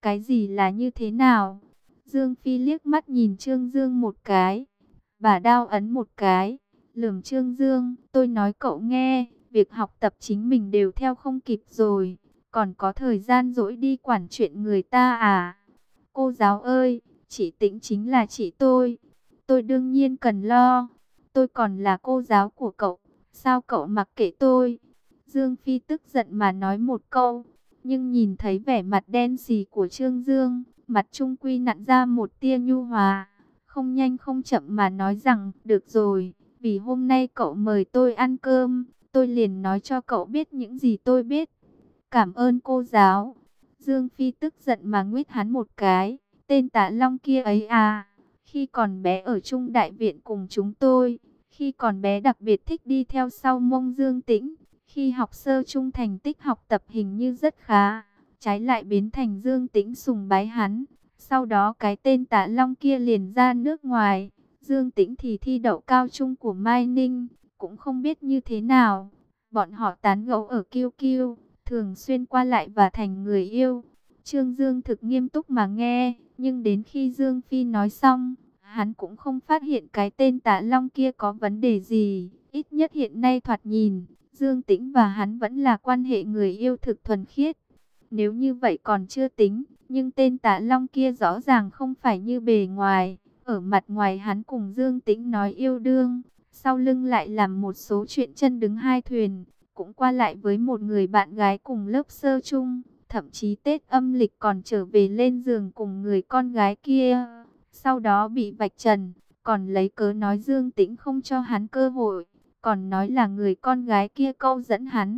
Cái gì là như thế nào? Dương Phi liếc mắt nhìn Trương Dương một cái. Bà đao ấn một cái. Lườm Trương Dương, tôi nói cậu nghe, việc học tập chính mình đều theo không kịp rồi. Còn có thời gian rỗi đi quản chuyện người ta à? Cô giáo ơi, chị Tĩnh chính là chị tôi. Tôi đương nhiên cần lo. Tôi còn là cô giáo của cậu. Sao cậu mặc kệ tôi? Dương Phi tức giận mà nói một câu. Nhưng nhìn thấy vẻ mặt đen xì của Trương Dương, mặt trung quy nặn ra một tia nhu hòa. Không nhanh không chậm mà nói rằng, được rồi, vì hôm nay cậu mời tôi ăn cơm, tôi liền nói cho cậu biết những gì tôi biết. Cảm ơn cô giáo. Dương Phi tức giận mà nguyết hắn một cái. Tên Tạ Long kia ấy à, khi còn bé ở Trung Đại Viện cùng chúng tôi, khi còn bé đặc biệt thích đi theo sau mông Dương Tĩnh. Khi học sơ trung thành tích học tập hình như rất khá, trái lại biến thành Dương Tĩnh sùng bái hắn. Sau đó cái tên Tạ Long kia liền ra nước ngoài, Dương Tĩnh thì thi đậu cao trung của Mai Ninh, cũng không biết như thế nào. Bọn họ tán gẫu ở Kiêu Kiêu, thường xuyên qua lại và thành người yêu. Trương Dương thực nghiêm túc mà nghe, nhưng đến khi Dương Phi nói xong, hắn cũng không phát hiện cái tên Tạ Long kia có vấn đề gì. Ít nhất hiện nay thoạt nhìn, Dương Tĩnh và hắn vẫn là quan hệ người yêu thực thuần khiết. Nếu như vậy còn chưa tính, nhưng tên Tạ Long kia rõ ràng không phải như bề ngoài. Ở mặt ngoài hắn cùng Dương Tĩnh nói yêu đương, sau lưng lại làm một số chuyện chân đứng hai thuyền, cũng qua lại với một người bạn gái cùng lớp sơ chung. Thậm chí Tết âm lịch còn trở về lên giường cùng người con gái kia. Sau đó bị vạch trần, còn lấy cớ nói Dương Tĩnh không cho hắn cơ hội, còn nói là người con gái kia câu dẫn hắn.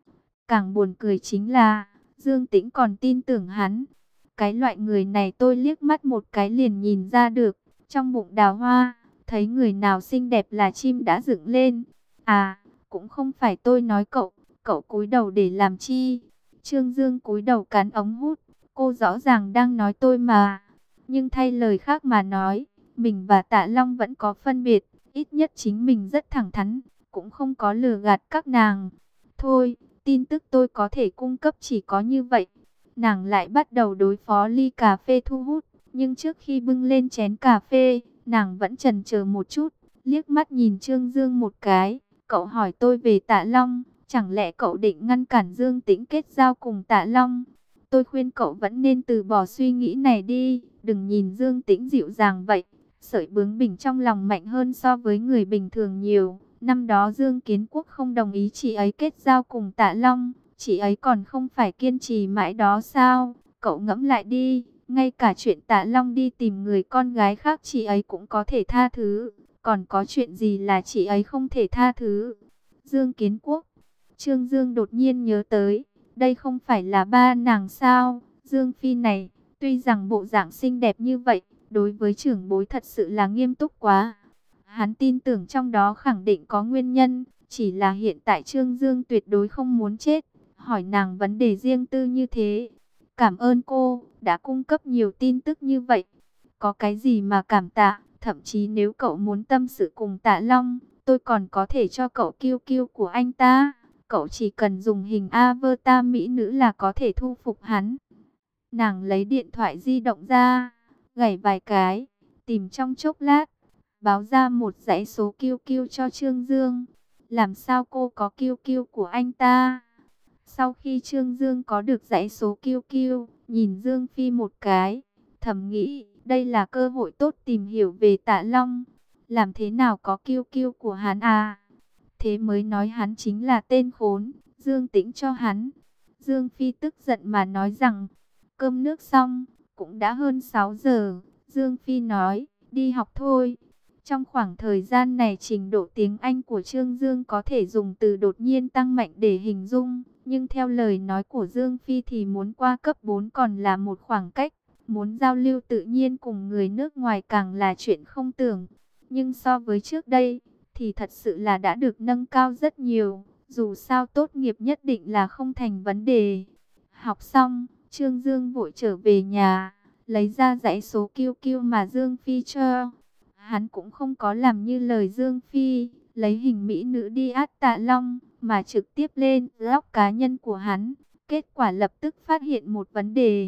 Càng buồn cười chính là, Dương Tĩnh còn tin tưởng hắn. Cái loại người này tôi liếc mắt một cái liền nhìn ra được, trong bụng đào hoa, thấy người nào xinh đẹp là chim đã dựng lên. À, cũng không phải tôi nói cậu, cậu cúi đầu để làm chi? Trương Dương cúi đầu cắn ống hút, cô rõ ràng đang nói tôi mà. Nhưng thay lời khác mà nói, mình và Tạ Long vẫn có phân biệt, ít nhất chính mình rất thẳng thắn, cũng không có lừa gạt các nàng. Thôi, tin tức tôi có thể cung cấp chỉ có như vậy. Nàng lại bắt đầu đối phó ly cà phê thu hút, nhưng trước khi bưng lên chén cà phê, nàng vẫn chần chờ một chút, liếc mắt nhìn Trương Dương một cái. Cậu hỏi tôi về Tạ Long, chẳng lẽ cậu định ngăn cản Dương Tĩnh kết giao cùng Tạ Long? Tôi khuyên cậu vẫn nên từ bỏ suy nghĩ này đi, đừng nhìn Dương Tĩnh dịu dàng vậy. Sợi bướng bỉnh trong lòng mạnh hơn so với người bình thường nhiều. Năm đó Dương Kiến Quốc không đồng ý chị ấy kết giao cùng Tạ Long, chị ấy còn không phải kiên trì mãi đó sao? Cậu ngẫm lại đi, ngay cả chuyện Tạ Long đi tìm người con gái khác chị ấy cũng có thể tha thứ. Còn có chuyện gì là chị ấy không thể tha thứ? Dương Kiến Quốc. Trương Dương đột nhiên nhớ tới, đây không phải là ba nàng sao? Dương Phi này, tuy rằng bộ dạng xinh đẹp như vậy, đối với trưởng bối thật sự là nghiêm túc quá. Hắn tin tưởng trong đó khẳng định có nguyên nhân, chỉ là hiện tại Trương Dương tuyệt đối không muốn chết, hỏi nàng vấn đề riêng tư như thế. Cảm ơn cô, đã cung cấp nhiều tin tức như vậy. Có cái gì mà cảm tạ, thậm chí nếu cậu muốn tâm sự cùng Tạ Long, tôi còn có thể cho cậu QQ của anh ta. Cậu chỉ cần dùng hình avatar mỹ nữ là có thể thu phục hắn. Nàng lấy điện thoại di động ra, gảy vài cái, tìm trong chốc lát, báo ra một dãy số QQ cho Trương Dương. Làm sao cô có QQ của anh ta? Sau khi Trương Dương có được dãy số QQ, nhìn Dương Phi một cái, thầm nghĩ, đây là cơ hội tốt tìm hiểu về Tạ Long. Làm thế nào có QQ của hắn à? Thế mới nói hắn chính là tên khốn, Dương Tĩnh cho hắn. Dương Phi tức giận mà nói rằng, cơm nước xong, cũng đã hơn 6 giờ. Dương Phi nói, đi học thôi. Trong khoảng thời gian này trình độ tiếng Anh của Trương Dương có thể dùng từ đột nhiên tăng mạnh để hình dung. Nhưng theo lời nói của Dương Phi thì muốn qua cấp 4 còn là một khoảng cách. Muốn giao lưu tự nhiên cùng người nước ngoài càng là chuyện không tưởng. Nhưng so với trước đây, thì thật sự là đã được nâng cao rất nhiều. Dù sao tốt nghiệp nhất định là không thành vấn đề. Học xong, Trương Dương vội trở về nhà, lấy ra dãy số QQ mà Dương Phi cho. Hắn cũng không có làm như lời Dương Phi, lấy hình mỹ nữ đi át Tạ Long, mà trực tiếp lên blog cá nhân của hắn. Kết quả lập tức phát hiện một vấn đề.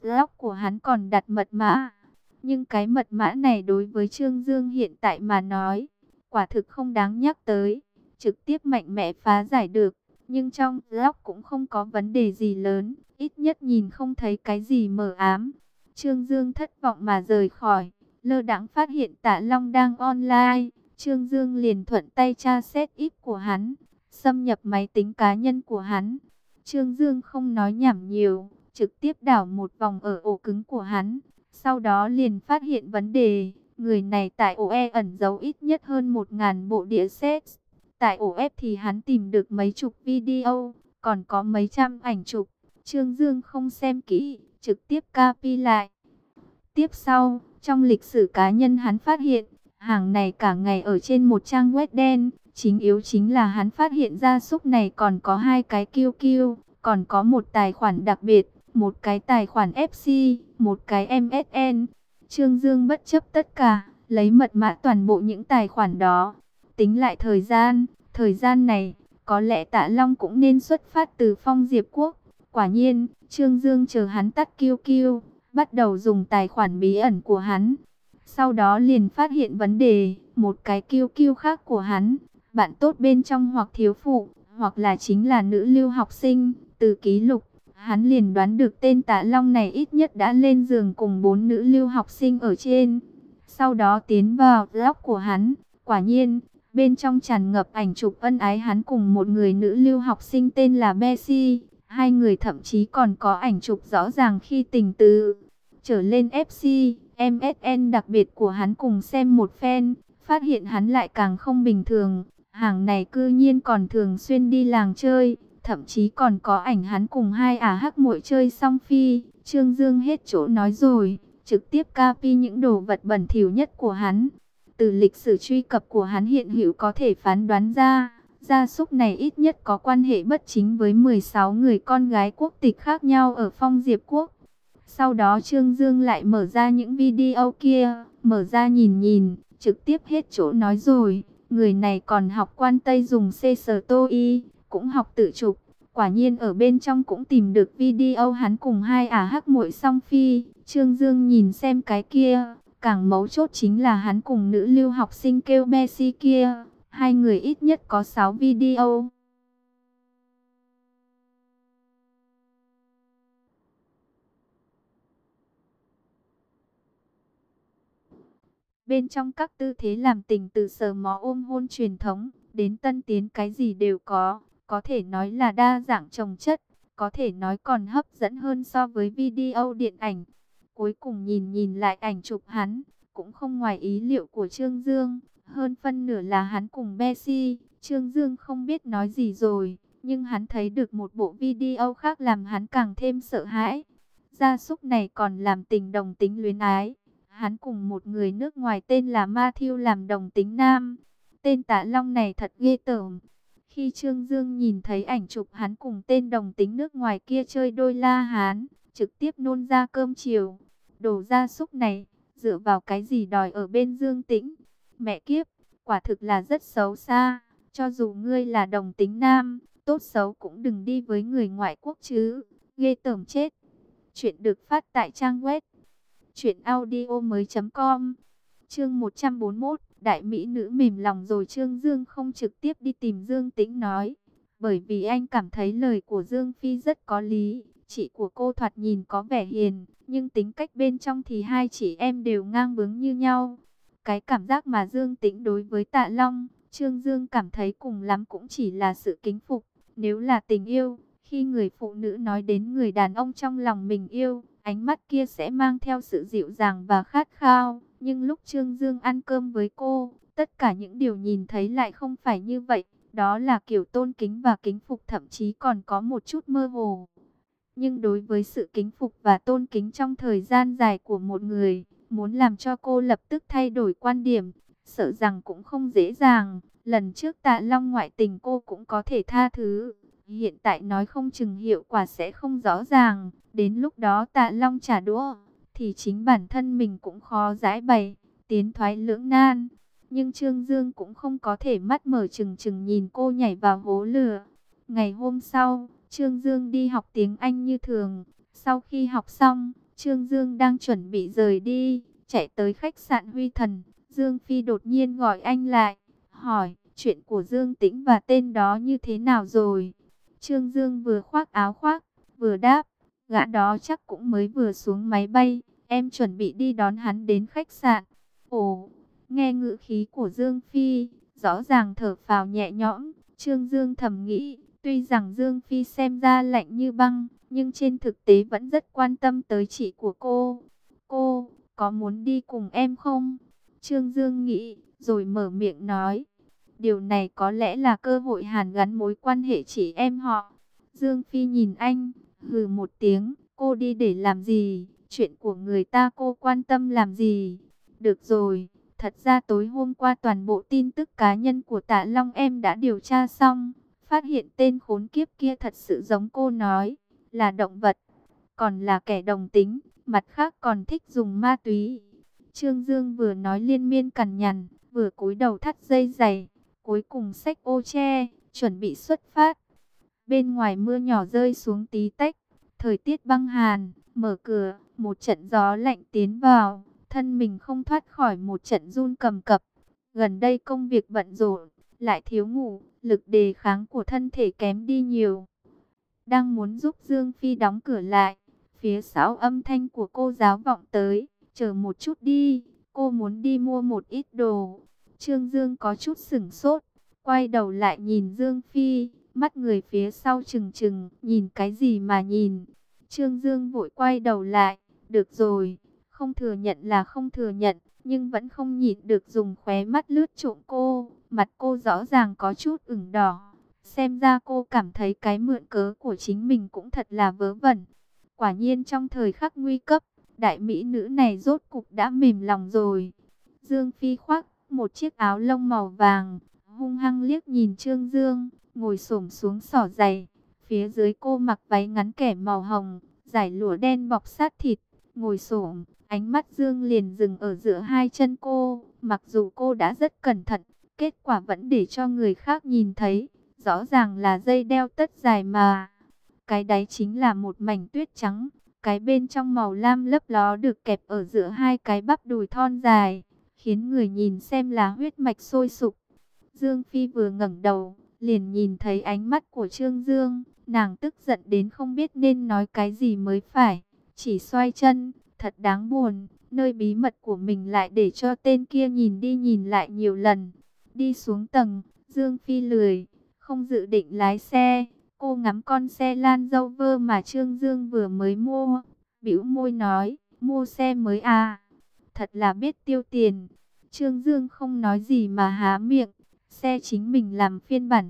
blog của hắn còn đặt mật mã. Nhưng cái mật mã này đối với Trương Dương hiện tại mà nói, quả thực không đáng nhắc tới, trực tiếp mạnh mẽ phá giải được. Nhưng trong blog cũng không có vấn đề gì lớn, ít nhất nhìn không thấy cái gì mờ ám. Trương Dương thất vọng mà rời khỏi, lơ đãng phát hiện Tạ Long đang online. Trương Dương liền thuận tay tra xét IP của hắn, xâm nhập máy tính cá nhân của hắn. Trương Dương không nói nhảm nhiều, trực tiếp đảo một vòng ở ổ cứng của hắn. Sau đó liền phát hiện vấn đề, người này tại ổ E ẩn giấu ít nhất hơn 1.000 bộ đĩa set. Tại ổ F thì hắn tìm được mấy chục video, còn có mấy trăm ảnh chụp. Trương Dương không xem kỹ, trực tiếp copy lại. Tiếp sau, trong lịch sử cá nhân hắn phát hiện, hàng này cả ngày ở trên một trang web đen. Chính yếu chính là hắn phát hiện ra súc này còn có 2 cái QQ, còn có một tài khoản đặc biệt, một cái tài khoản FC, một cái MSN. Trương Dương bất chấp tất cả, lấy mật mã toàn bộ những tài khoản đó. Tính lại thời gian này, có lẽ Tạ Long cũng nên xuất phát từ Phong Diệp Quốc. Quả nhiên, Trương Dương chờ hắn tắt QQ, bắt đầu dùng tài khoản bí ẩn của hắn. Sau đó liền phát hiện vấn đề, một cái QQ khác của hắn, bạn tốt bên trong hoặc thiếu phụ, hoặc là chính là nữ lưu học sinh. Từ ký lục, hắn liền đoán được tên Tạ Long này ít nhất đã lên giường cùng 4 nữ lưu học sinh ở trên. Sau đó tiến vào blog của hắn, quả nhiên, bên trong tràn ngập ảnh chụp ân ái hắn cùng một người nữ lưu học sinh tên là Bessie. Hai người thậm chí còn có ảnh chụp rõ ràng khi tình tứ. Trở lên FC, MSN đặc biệt của hắn cùng xem một phen, phát hiện hắn lại càng không bình thường. Hàng này cư nhiên còn thường xuyên đi làng chơi, thậm chí còn có ảnh hắn cùng 2 ả hắc muội chơi song phi. Trương Dương hết chỗ nói rồi, trực tiếp copy những đồ vật bẩn thỉu nhất của hắn. Từ lịch sử truy cập của hắn hiện hữu có thể phán đoán ra, gia súc này ít nhất có quan hệ bất chính với 16 người con gái quốc tịch khác nhau ở Phong Diệp Quốc. Sau đó Trương Dương lại mở ra những video kia, mở ra nhìn, trực tiếp hết chỗ nói rồi. Người này còn học quan Tây dùng CSTOI, cũng học tự chụp. Quả nhiên ở bên trong cũng tìm được video hắn cùng 2 ả hắc muội song phi. Trương Dương nhìn xem cái kia, càng mấu chốt chính là hắn cùng nữ lưu học sinh kêu Bessie kia. Hai người ít nhất có 6 video. Bên trong các tư thế làm tình từ sờ mó ôm hôn truyền thống, đến tân tiến cái gì đều có thể nói là đa dạng chồng chất, có thể nói còn hấp dẫn hơn so với video điện ảnh. Cuối cùng nhìn lại ảnh chụp hắn, cũng không ngoài ý liệu của Trương Dương, hơn phân nửa là hắn cùng Bessie. Trương Dương không biết nói gì rồi, nhưng hắn thấy được một bộ video khác làm hắn càng thêm sợ hãi. Gia súc này còn làm tình đồng tính luyến ái. Hắn cùng một người nước ngoài tên là Matthew làm đồng tính nam. Tên Tạ Long này thật ghê tởm. Khi Trương Dương nhìn thấy ảnh chụp hắn cùng tên đồng tính nước ngoài kia chơi đôi la hán, trực tiếp nôn ra cơm chiều. Đồ gia súc này, dựa vào cái gì đòi ở bên Dương Tĩnh? Mẹ kiếp, quả thực là rất xấu xa. Cho dù ngươi là đồng tính nam, tốt xấu cũng đừng đi với người ngoại quốc chứ. Ghê tởm chết. Chuyện được phát tại trang web truyệnaudiomoi.com. Chương 141, đại mỹ nữ mềm lòng rồi. Trương Dương không trực tiếp đi tìm Dương Tĩnh nói, bởi vì anh cảm thấy lời của Dương Phi rất có lý. Chị của cô thoạt nhìn có vẻ hiền, nhưng tính cách bên trong thì hai chị em đều ngang bướng như nhau. Cái cảm giác mà Dương Tĩnh đối với Tạ Long, Trương Dương cảm thấy cùng lắm cũng chỉ là sự kính phục. Nếu là tình yêu, khi người phụ nữ nói đến người đàn ông trong lòng mình yêu, ánh mắt kia sẽ mang theo sự dịu dàng và khát khao. Nhưng lúc Trương Dương ăn cơm với cô, tất cả những điều nhìn thấy lại không phải như vậy. Đó là kiểu tôn kính và kính phục, thậm chí còn có một chút mơ hồ. Nhưng đối với sự kính phục và tôn kính trong thời gian dài của một người, muốn làm cho cô lập tức thay đổi quan điểm, sợ rằng cũng không dễ dàng. Lần trước Tạ Long ngoại tình cô cũng có thể tha thứ. Hiện tại nói không chừng hiệu quả sẽ không rõ ràng. Đến lúc đó Tạ Long trả đũa, thì chính bản thân mình cũng khó giải bày, tiến thoái lưỡng nan. Nhưng Trương Dương cũng không có thể mắt mở trừng trừng nhìn cô nhảy vào hố lửa. Ngày hôm sau, Trương Dương đi học tiếng Anh như thường. Sau khi học xong, Trương Dương đang chuẩn bị rời đi, chạy tới khách sạn Huy Thần. Dương Phi đột nhiên gọi anh lại, hỏi chuyện của Dương Tĩnh và tên đó như thế nào rồi. Trương Dương vừa khoác áo khoác, vừa đáp, gã đó chắc cũng mới vừa xuống máy bay, em chuẩn bị đi đón hắn đến khách sạn. Ồ, nghe ngữ khí của Dương Phi, rõ ràng thở phào nhẹ nhõm. Trương Dương thầm nghĩ, tuy rằng Dương Phi xem ra lạnh như băng, nhưng trên thực tế vẫn rất quan tâm tới chị của cô. Cô, có muốn đi cùng em không? Trương Dương nghĩ, rồi mở miệng nói. Điều này có lẽ là cơ hội hàn gắn mối quan hệ chị em họ. Dương Phi nhìn anh, hừ một tiếng, cô đi để làm gì? Chuyện của người ta cô quan tâm làm gì? Được rồi, thật ra tối hôm qua toàn bộ tin tức cá nhân của Tạ Long em đã điều tra xong. Phát hiện tên khốn kiếp kia thật sự giống cô nói, là động vật, còn là kẻ đồng tính, mặt khác còn thích dùng ma túy. Trương Dương vừa nói liên miên cằn nhằn, vừa cúi đầu thắt dây giày, cuối cùng xách ô che, chuẩn bị xuất phát. Bên ngoài mưa nhỏ rơi xuống tí tách, thời tiết băng hàn, mở cửa, một trận gió lạnh tiến vào, thân mình không thoát khỏi một trận run cầm cập. Gần đây công việc bận rộn, lại thiếu ngủ, lực đề kháng của thân thể kém đi nhiều. Đang muốn giúp Dương Phi đóng cửa lại, phía sau âm thanh của cô giáo vọng tới, chờ một chút đi, cô muốn đi mua một ít đồ. Trương Dương có chút sửng sốt, quay đầu lại nhìn Dương Phi, mắt người phía sau trừng trừng, nhìn cái gì mà nhìn. Trương Dương vội quay đầu lại, được rồi, không thừa nhận là không thừa nhận, nhưng vẫn không nhịn được dùng khóe mắt lướt trộm cô, mặt cô rõ ràng có chút ửng đỏ. Xem ra cô cảm thấy cái mượn cớ của chính mình cũng thật là vớ vẩn. Quả nhiên trong thời khắc nguy cấp, đại mỹ nữ này rốt cục đã mềm lòng rồi. Dương Phi khoác một chiếc áo lông màu vàng, hung hăng liếc nhìn Trương Dương, ngồi xổm xuống xỏ giày. Phía dưới cô mặc váy ngắn kẻ màu hồng, dải lụa đen bọc sát thịt, ngồi xổm, ánh mắt Dương liền dừng ở giữa hai chân cô. Mặc dù cô đã rất cẩn thận, kết quả vẫn để cho người khác nhìn thấy. Rõ ràng là dây đeo tất dài mà. Cái đáy chính là một mảnh tuyết trắng. Cái bên trong màu lam lấp ló được kẹp ở giữa hai cái bắp đùi thon dài, khiến người nhìn xem là huyết mạch sôi sục. Dương Phi vừa ngẩng đầu, liền nhìn thấy ánh mắt của Trương Dương. Nàng tức giận đến không biết nên nói cái gì mới phải. Chỉ xoay chân, thật đáng buồn. Nơi bí mật của mình lại để cho tên kia nhìn đi nhìn lại nhiều lần. Đi xuống tầng, Dương Phi lười, không dự định lái xe. Cô ngắm con xe Land Rover mà Trương Dương vừa mới mua, bĩu môi nói, mua xe mới à? Thật là biết tiêu tiền. Trương Dương không nói gì mà há miệng. Xe chính mình làm phiên bản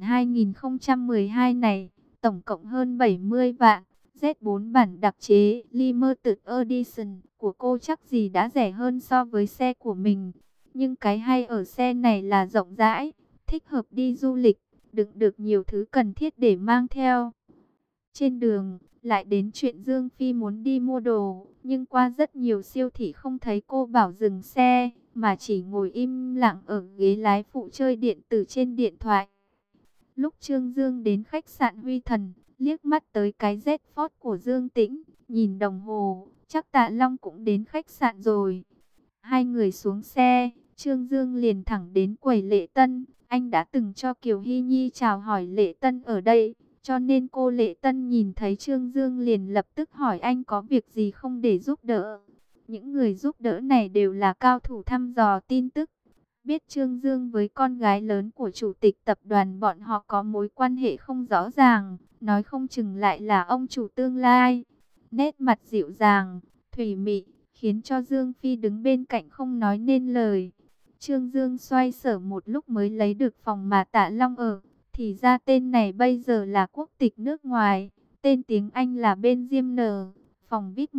2012 này, tổng cộng hơn 70 vạn. Z4 bản đặc chế Limited Edition của cô chắc gì đã rẻ hơn so với xe của mình. Nhưng cái hay ở xe này là rộng rãi, thích hợp đi du lịch, đựng được nhiều thứ cần thiết để mang theo. Trên đường, lại đến chuyện Dương Phi muốn đi mua đồ, nhưng qua rất nhiều siêu thị không thấy cô bảo dừng xe, mà chỉ ngồi im lặng ở ghế lái phụ chơi điện tử trên điện thoại. Lúc Trương Dương đến khách sạn Huy Thần, liếc mắt tới cái Z Ford của Dương Tĩnh, nhìn đồng hồ, chắc Tạ Long cũng đến khách sạn rồi. Hai người xuống xe, Trương Dương liền thẳng đến quầy lễ tân. Anh đã từng cho Kiều Hy Nhi chào hỏi lễ tân ở đây, cho nên cô lễ tân nhìn thấy Trương Dương liền lập tức hỏi anh có việc gì không để giúp đỡ. Những người giúp đỡ này đều là cao thủ thăm dò tin tức. Biết Trương Dương với con gái lớn của chủ tịch tập đoàn bọn họ có mối quan hệ không rõ ràng, nói không chừng lại là ông chủ tương lai. Nét mặt dịu dàng, thủy mị, khiến cho Dương Phi đứng bên cạnh không nói nên lời. Trương Dương xoay sở một lúc mới lấy được phòng mà Tạ Long ở. Thì ra tên này bây giờ là quốc tịch nước ngoài, tên tiếng Anh là Benjamin N. Phòng VIP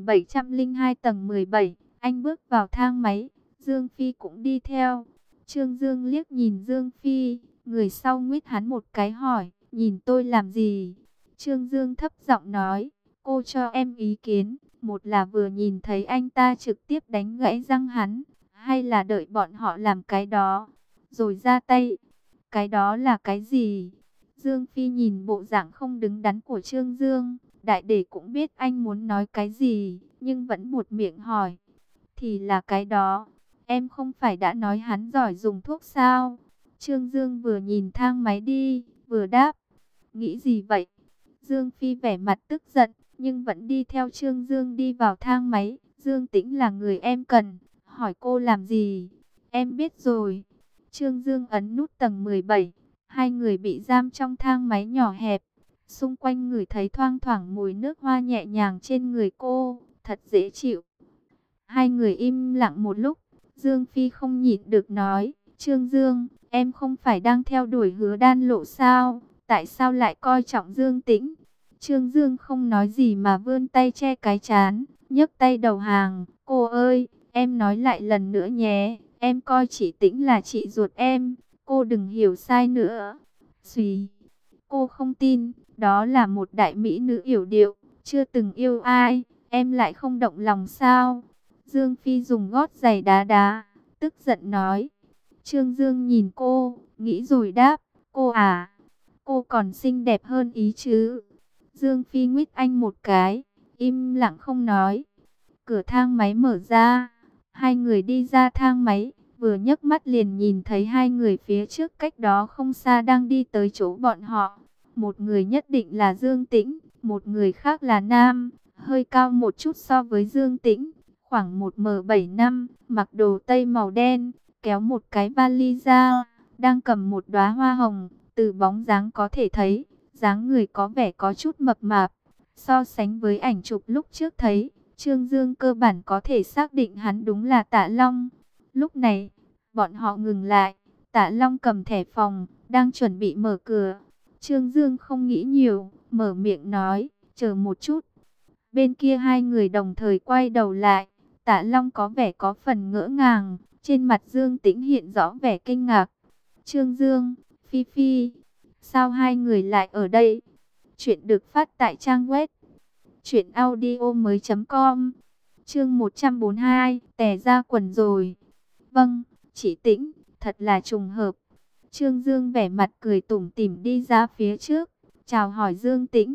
1702 tầng 17, anh bước vào thang máy, Dương Phi cũng đi theo. Trương Dương liếc nhìn Dương Phi, người sau nguýt hắn một cái hỏi, nhìn tôi làm gì? Trương Dương thấp giọng nói, cô cho em ý kiến, một là vừa nhìn thấy anh ta trực tiếp đánh gãy răng hắn, hay là đợi bọn họ làm cái đó, rồi ra tay. Cái đó là cái gì? Dương Phi nhìn bộ dạng không đứng đắn của Trương Dương, Đại để cũng biết anh muốn nói cái gì, nhưng vẫn buột miệng hỏi. Thì là cái đó, em không phải đã nói hắn giỏi dùng thuốc sao? Trương Dương vừa nhìn thang máy đi, vừa đáp. Nghĩ gì vậy? Dương Phi vẻ mặt tức giận, nhưng vẫn đi theo Trương Dương đi vào thang máy. Dương Tĩnh là người em cần, hỏi cô làm gì? Em biết rồi. Trương Dương ấn nút tầng 17. Hai người bị giam trong thang máy nhỏ hẹp. Xung quanh người thấy thoang thoảng mùi nước hoa nhẹ nhàng trên người cô, thật dễ chịu. Hai người im lặng một lúc, Dương Phi không nhịn được nói, Trương Dương, em không phải đang theo đuổi Hứa Đan Lộ sao, tại sao lại coi trọng Dương Tĩnh? Trương Dương không nói gì mà vươn tay che cái trán, nhấc tay đầu hàng, cô ơi, em nói lại lần nữa nhé, em coi chị Tĩnh là chị ruột em, cô đừng hiểu sai nữa. Xùy, cô không tin, đó là một đại mỹ nữ yểu điệu, chưa từng yêu ai, em lại không động lòng sao? Dương Phi dùng gót giày đá đá, tức giận nói. Trương Dương nhìn cô, nghĩ rồi đáp, cô à, cô còn xinh đẹp hơn ý chứ. Dương Phi nguyết anh một cái, im lặng không nói. Cửa thang máy mở ra, hai người đi ra thang máy, vừa nhấc mắt liền nhìn thấy hai người phía trước cách đó không xa đang đi tới chỗ bọn họ. Một người nhất định là Dương Tĩnh, một người khác là Nam, hơi cao một chút so với Dương Tĩnh, khoảng 1m75, mặc đồ tây màu đen, kéo một cái vali ra, đang cầm một đóa hoa hồng, từ bóng dáng có thể thấy, dáng người có vẻ có chút mập mạp. So sánh với ảnh chụp lúc trước thấy, Trương Dương cơ bản có thể xác định hắn đúng là Tạ Long. Lúc này, bọn họ ngừng lại, Tạ Long cầm thẻ phòng, đang chuẩn bị mở cửa. Trương Dương không nghĩ nhiều, mở miệng nói, chờ một chút. Bên kia hai người đồng thời quay đầu lại, Tạ Long có vẻ có phần ngỡ ngàng, trên mặt Dương Tĩnh hiện rõ vẻ kinh ngạc. Trương Dương, Phi Phi, sao hai người lại ở đây? Chuyện được phát tại trang web truyệnaudiomoi.com. Chương 142, tè ra quần rồi. Vâng, chị Tĩnh, thật là trùng hợp. Trương Dương vẻ mặt cười tủm tỉm đi ra phía trước, chào hỏi Dương Tĩnh.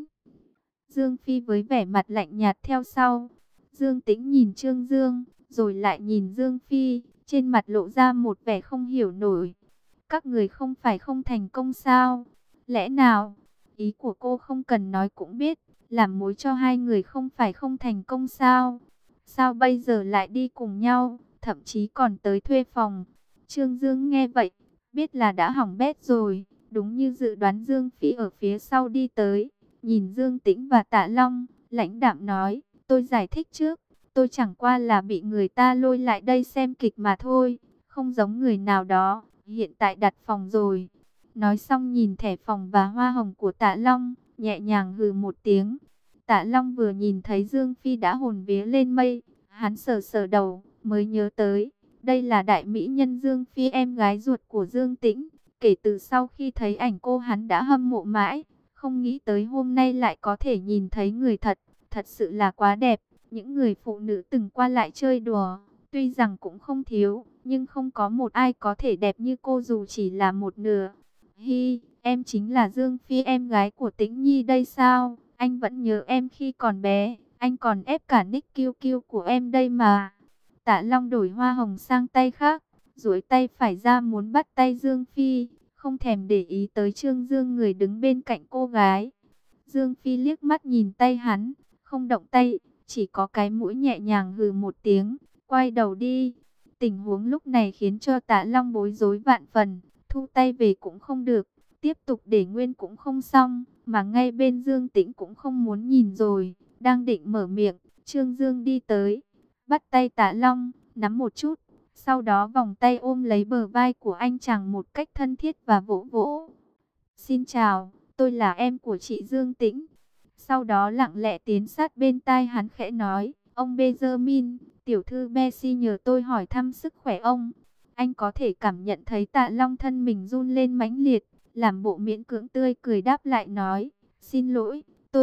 Dương Phi với vẻ mặt lạnh nhạt theo sau. Dương Tĩnh nhìn Trương Dương, rồi lại nhìn Dương Phi, trên mặt lộ ra một vẻ không hiểu nổi. Các người không phải không thành công sao? Lẽ nào? Ý của cô không cần nói cũng biết, làm mối cho hai người không phải không thành công sao? Sao bây giờ lại đi cùng nhau, thậm chí còn tới thuê phòng? Trương Dương nghe vậy, biết là đã hỏng bét rồi, đúng như dự đoán Dương Phi ở phía sau đi tới, nhìn Dương Tĩnh và Tạ Long, lãnh đạm nói, tôi giải thích trước, tôi chẳng qua là bị người ta lôi lại đây xem kịch mà thôi, không giống người nào đó, hiện tại đặt phòng rồi. Nói xong nhìn thẻ phòng và hoa hồng của Tạ Long, nhẹ nhàng hừ một tiếng. Tạ Long vừa nhìn thấy Dương Phi đã hồn vía lên mây, hắn sờ sờ đầu, mới nhớ tới, đây là đại mỹ nhân Dương Phi, em gái ruột của Dương Tĩnh. Kể từ sau khi thấy ảnh cô hắn đã hâm mộ mãi, không nghĩ tới hôm nay lại có thể nhìn thấy người thật, thật sự là quá đẹp. Những người phụ nữ từng qua lại chơi đùa, tuy rằng cũng không thiếu, nhưng không có một ai có thể đẹp như cô dù chỉ là một nửa. Hi, em chính là Dương Phi, em gái của Tĩnh Nhi đây sao? Anh vẫn nhớ em khi còn bé, anh còn ép cả nick kiêu kiêu của em đây mà. Tạ Long đổi hoa hồng sang tay khác, duỗi tay phải ra muốn bắt tay Dương Phi, không thèm để ý tới Trương Dương người đứng bên cạnh cô gái. Dương Phi liếc mắt nhìn tay hắn, không động tay, chỉ có cái mũi nhẹ nhàng hừ một tiếng, quay đầu đi. Tình huống lúc này khiến cho Tạ Long bối rối vạn phần, thu tay về cũng không được, tiếp tục để nguyên cũng không xong, mà ngay bên Dương Tĩnh cũng không muốn nhìn rồi, đang định mở miệng, Trương Dương đi tới, bắt tay Tạ Long, nắm một chút, sau đó vòng tay ôm lấy bờ vai của anh chàng một cách thân thiết và vỗ vỗ. Xin chào, tôi là em của chị Dương Tĩnh. Sau đó lặng lẽ tiến sát bên tai hắn khẽ nói, ông Benjamin, tiểu thư Bessie nhờ tôi hỏi thăm sức khỏe ông. Anh có thể cảm nhận thấy Tạ Long thân mình run lên mãnh liệt, làm bộ miễn cưỡng tươi cười đáp lại nói, xin lỗi,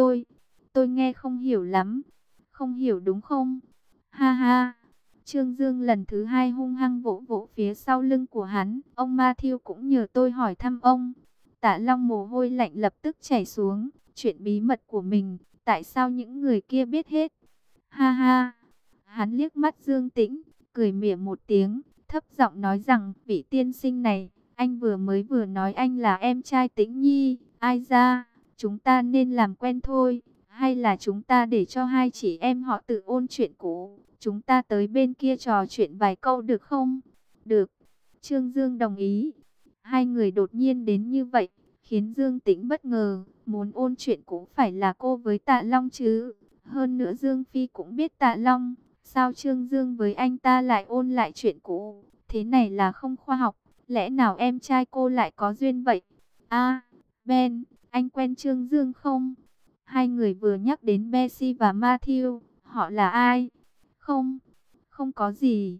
tôi nghe không hiểu lắm. Không hiểu đúng không? Ha ha. Trương Dương lần thứ hai hung hăng vỗ vỗ phía sau lưng của hắn, ông Matthew cũng nhờ tôi hỏi thăm ông. Tạ Long mồ hôi lạnh lập tức chảy xuống, chuyện bí mật của mình, tại sao những người kia biết hết? Ha ha. Hắn liếc mắt Dương Tĩnh, cười mỉa một tiếng, thấp giọng nói rằng, vị tiên sinh này, anh vừa nói anh là em trai Tĩnh Nhi, ai ra, chúng ta nên làm quen thôi, hay là chúng ta để cho hai chị em họ tự ôn chuyện cũ, chúng ta tới bên kia trò chuyện vài câu được không? Được, Trương Dương đồng ý. Hai người đột nhiên đến như vậy, khiến Dương Tĩnh bất ngờ, muốn ôn chuyện cũ phải là cô với Tạ Long chứ. Hơn nữa Dương Phi cũng biết Tạ Long, sao Trương Dương với anh ta lại ôn lại chuyện cũ, thế này là không khoa học, lẽ nào em trai cô lại có duyên vậy? À, Ben, anh quen Trương Dương không? Hai người vừa nhắc đến Bessie và Matthew, họ là ai? Không, không có gì,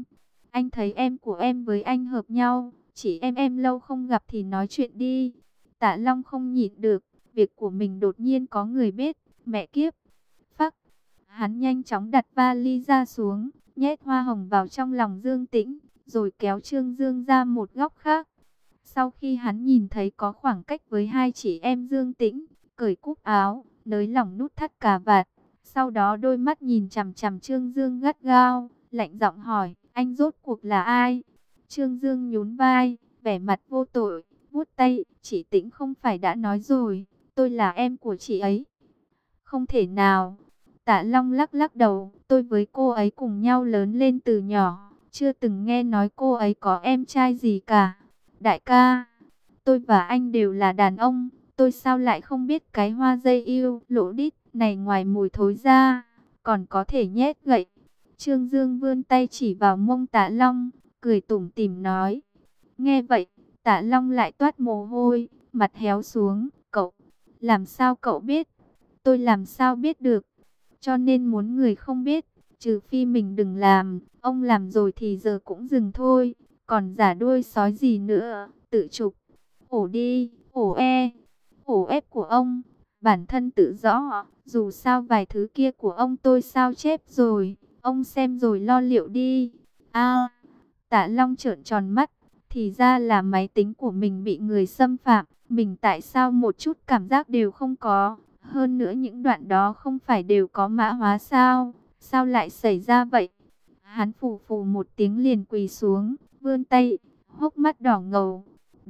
anh thấy em của em với anh hợp nhau, chỉ em lâu không gặp thì nói chuyện đi. Tạ Long không nhịn được, việc của mình đột nhiên có người biết, mẹ kiếp. Phắc, hắn nhanh chóng đặt vali ra xuống, nhét hoa hồng vào trong lòng Dương Tĩnh, rồi kéo Trương Dương ra một góc khác. Sau khi hắn nhìn thấy có khoảng cách với hai chị em Dương Tĩnh, cởi cúc áo, nới lỏng nút thắt cà vạt. Sau đó đôi mắt nhìn chằm chằm Trương Dương gắt gao, lạnh giọng hỏi, anh rốt cuộc là ai? Trương Dương nhún vai, vẻ mặt vô tội, vuốt tay, chị Tĩnh không phải đã nói rồi, tôi là em của chị ấy. Không thể nào. Tạ Long lắc lắc đầu, tôi với cô ấy cùng nhau lớn lên từ nhỏ, chưa từng nghe nói cô ấy có em trai gì cả. Đại ca, tôi và anh đều là đàn ông, tôi sao lại không biết cái hoa dây yêu lỗ đít này ngoài mùi thối ra, còn có thể nhét gậy. Trương Dương vươn tay chỉ vào mông Tạ Long, cười tủm tỉm nói. Nghe vậy, Tạ Long lại toát mồ hôi, mặt héo xuống, cậu, làm sao cậu biết? Tôi làm sao biết được? Cho nên muốn người không biết, trừ phi mình đừng làm, ông làm rồi thì giờ cũng dừng thôi, còn giả đuôi sói gì nữa, tự chụp. Ổ đi, ổ e, ổ ép của ông, bản thân tự rõ, dù sao vài thứ kia của ông tôi sao chép rồi, ông xem rồi lo liệu đi. A, Tạ Long trợn tròn mắt, thì ra là máy tính của mình bị người xâm phạm, mình tại sao một chút cảm giác đều không có. Hơn nữa những đoạn đó không phải đều có mã hóa sao? Sao lại xảy ra vậy? Hắn phù phù một tiếng liền quỳ xuống, vươn tay, hốc mắt đỏ ngầu.